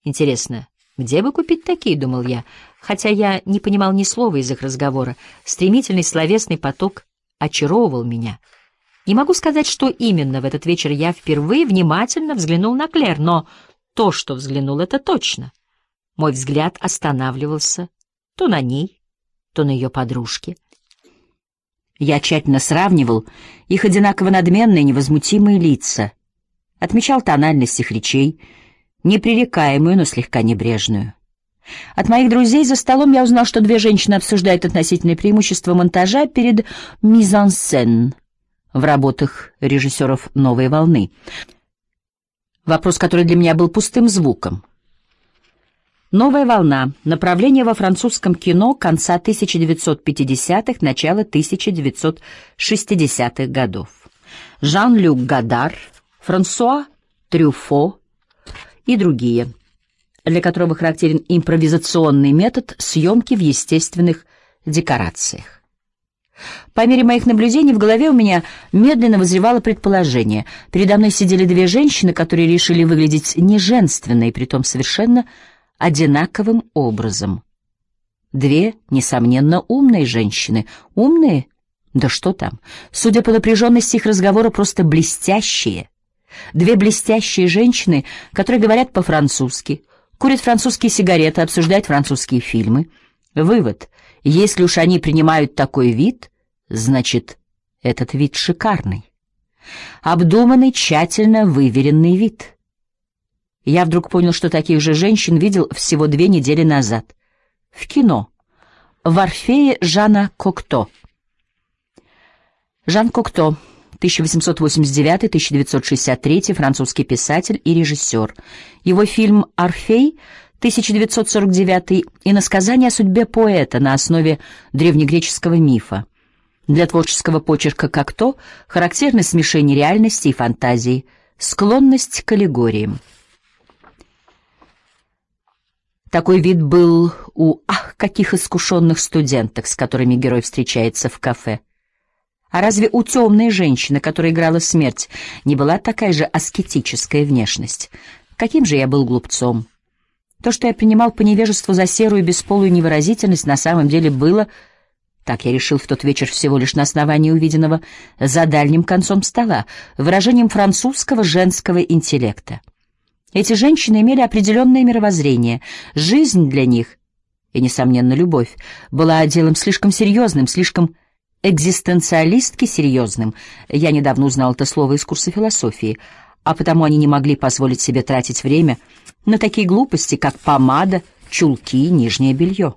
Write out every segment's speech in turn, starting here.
Интересно, где бы купить такие, думал я, хотя я не понимал ни слова из их разговора. Стремительный словесный поток очаровывал меня. Не могу сказать, что именно в этот вечер я впервые внимательно взглянул на Клэр, но то, что взглянул, это точно. Мой взгляд останавливался то на ней, то на ее подружке. Я тщательно сравнивал их одинаково надменные невозмутимые лица, отмечал тональность их речей, непререкаемую, но слегка небрежную. От моих друзей за столом я узнал, что две женщины обсуждают относительные преимущества монтажа перед мизансцен в работах режиссеров «Новой волны». Вопрос, который для меня был пустым звуком. «Новая волна» — направление во французском кино конца 1950-х, начала 1960-х годов. Жан-Люк Годар, Франсуа Трюфо и другие, для которого характерен импровизационный метод съемки в естественных декорациях. По мере моих наблюдений в голове у меня медленно вызревало предположение. Передо мной сидели две женщины, которые решили выглядеть неженственно и притом совершенно одинаковым образом. Две, несомненно, умные женщины. Умные? Да что там. Судя по напряженности их разговора, просто блестящие. Две блестящие женщины, которые говорят по-французски, курят французские сигареты, обсуждают французские фильмы. Вывод. Если уж они принимают такой вид, значит, этот вид шикарный. Обдуманный, тщательно выверенный вид. Я вдруг понял, что таких же женщин видел всего 2 недели назад. В кино. В «Орфее» Жана Кокто. Жан Кокто, 1889-1963, французский писатель и режиссер. Его фильм «Орфей», 1949, иносказание о судьбе поэта на основе древнегреческого мифа. Для творческого почерка Кокто характерно смешение реальности и фантазии, склонность к аллегориям. Такой вид был у каких искушенных студенток, с которыми герой встречается в кафе. А разве у темной женщины, которая играла смерть, не была такая же аскетическая внешность? Каким же я был глупцом! То, что я принимал по невежеству за серую бесполую невыразительность, на самом деле было, так я решил в тот вечер всего лишь на основании увиденного, за дальним концом стола, выражением французского женского интеллекта. Эти женщины имели определенное мировоззрение. Жизнь для них, и, несомненно, любовь, была делом слишком серьезным, слишком экзистенциалистски серьезным. Я недавно узнал это слово из курса философии, а потому они не могли позволить себе тратить время на такие глупости, как помада, чулки, нижнее белье.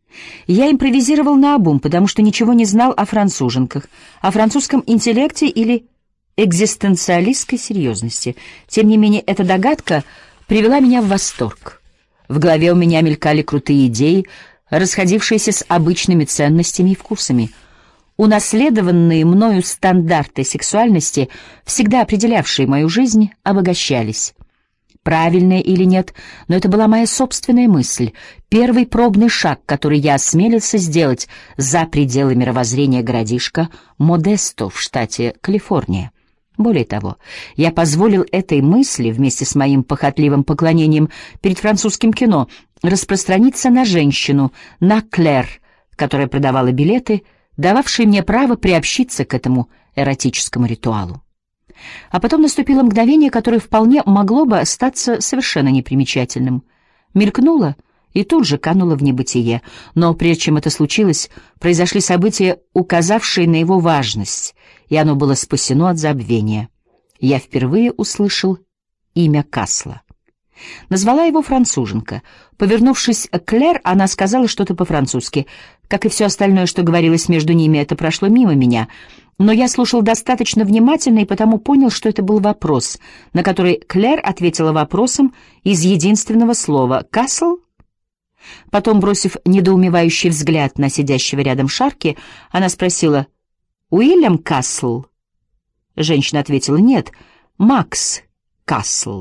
Я импровизировал наобум, потому что ничего не знал о француженках, о французском интеллекте или экзистенциалистской серьезности. Тем не менее, эта догадка привела меня в восторг. В голове у меня мелькали крутые идеи, расходившиеся с обычными ценностями и вкусами. Унаследованные мною стандарты сексуальности, всегда определявшие мою жизнь, обогащались. Правильное или нет, но это была моя собственная мысль, первый пробный шаг, который я осмелился сделать за пределы мировоззрения городишка Модесто в штате Калифорния. Более того, я позволил этой мысли, вместе с моим похотливым поклонением перед французским кино, распространиться на женщину, на Клэр, которая продавала билеты, дававшие мне право приобщиться к этому эротическому ритуалу. А потом наступило мгновение, которое вполне могло бы остаться совершенно непримечательным. Мелькнуло и тут же кануло в небытие. Но прежде чем это случилось, произошли события, указавшие на его важность, и оно было спасено от забвения. Я впервые услышал имя Касла. Назвала его француженка. Повернувшись к Клэр, она сказала что-то по-французски. Как и все остальное, что говорилось между ними, это прошло мимо меня. Но я слушал достаточно внимательно и потому понял, что это был вопрос, на который Клэр ответила вопросом из единственного слова «Касл?». Потом, бросив недоумевающий взгляд на сидящего рядом Шарки, она спросила «Уильям Касл?». Женщина ответила «Нет, Макс Касл».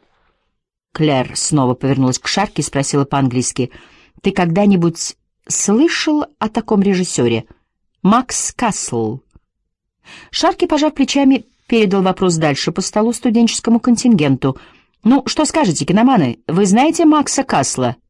Клэр снова повернулась к Шарки и спросила по-английски: «Ты когда-нибудь слышал о таком режиссере? Макс Касл?» Шарки, пожав плечами, передал вопрос дальше по столу студенческому контингенту. «Ну, что скажете, киноманы, вы знаете Макса Касла?»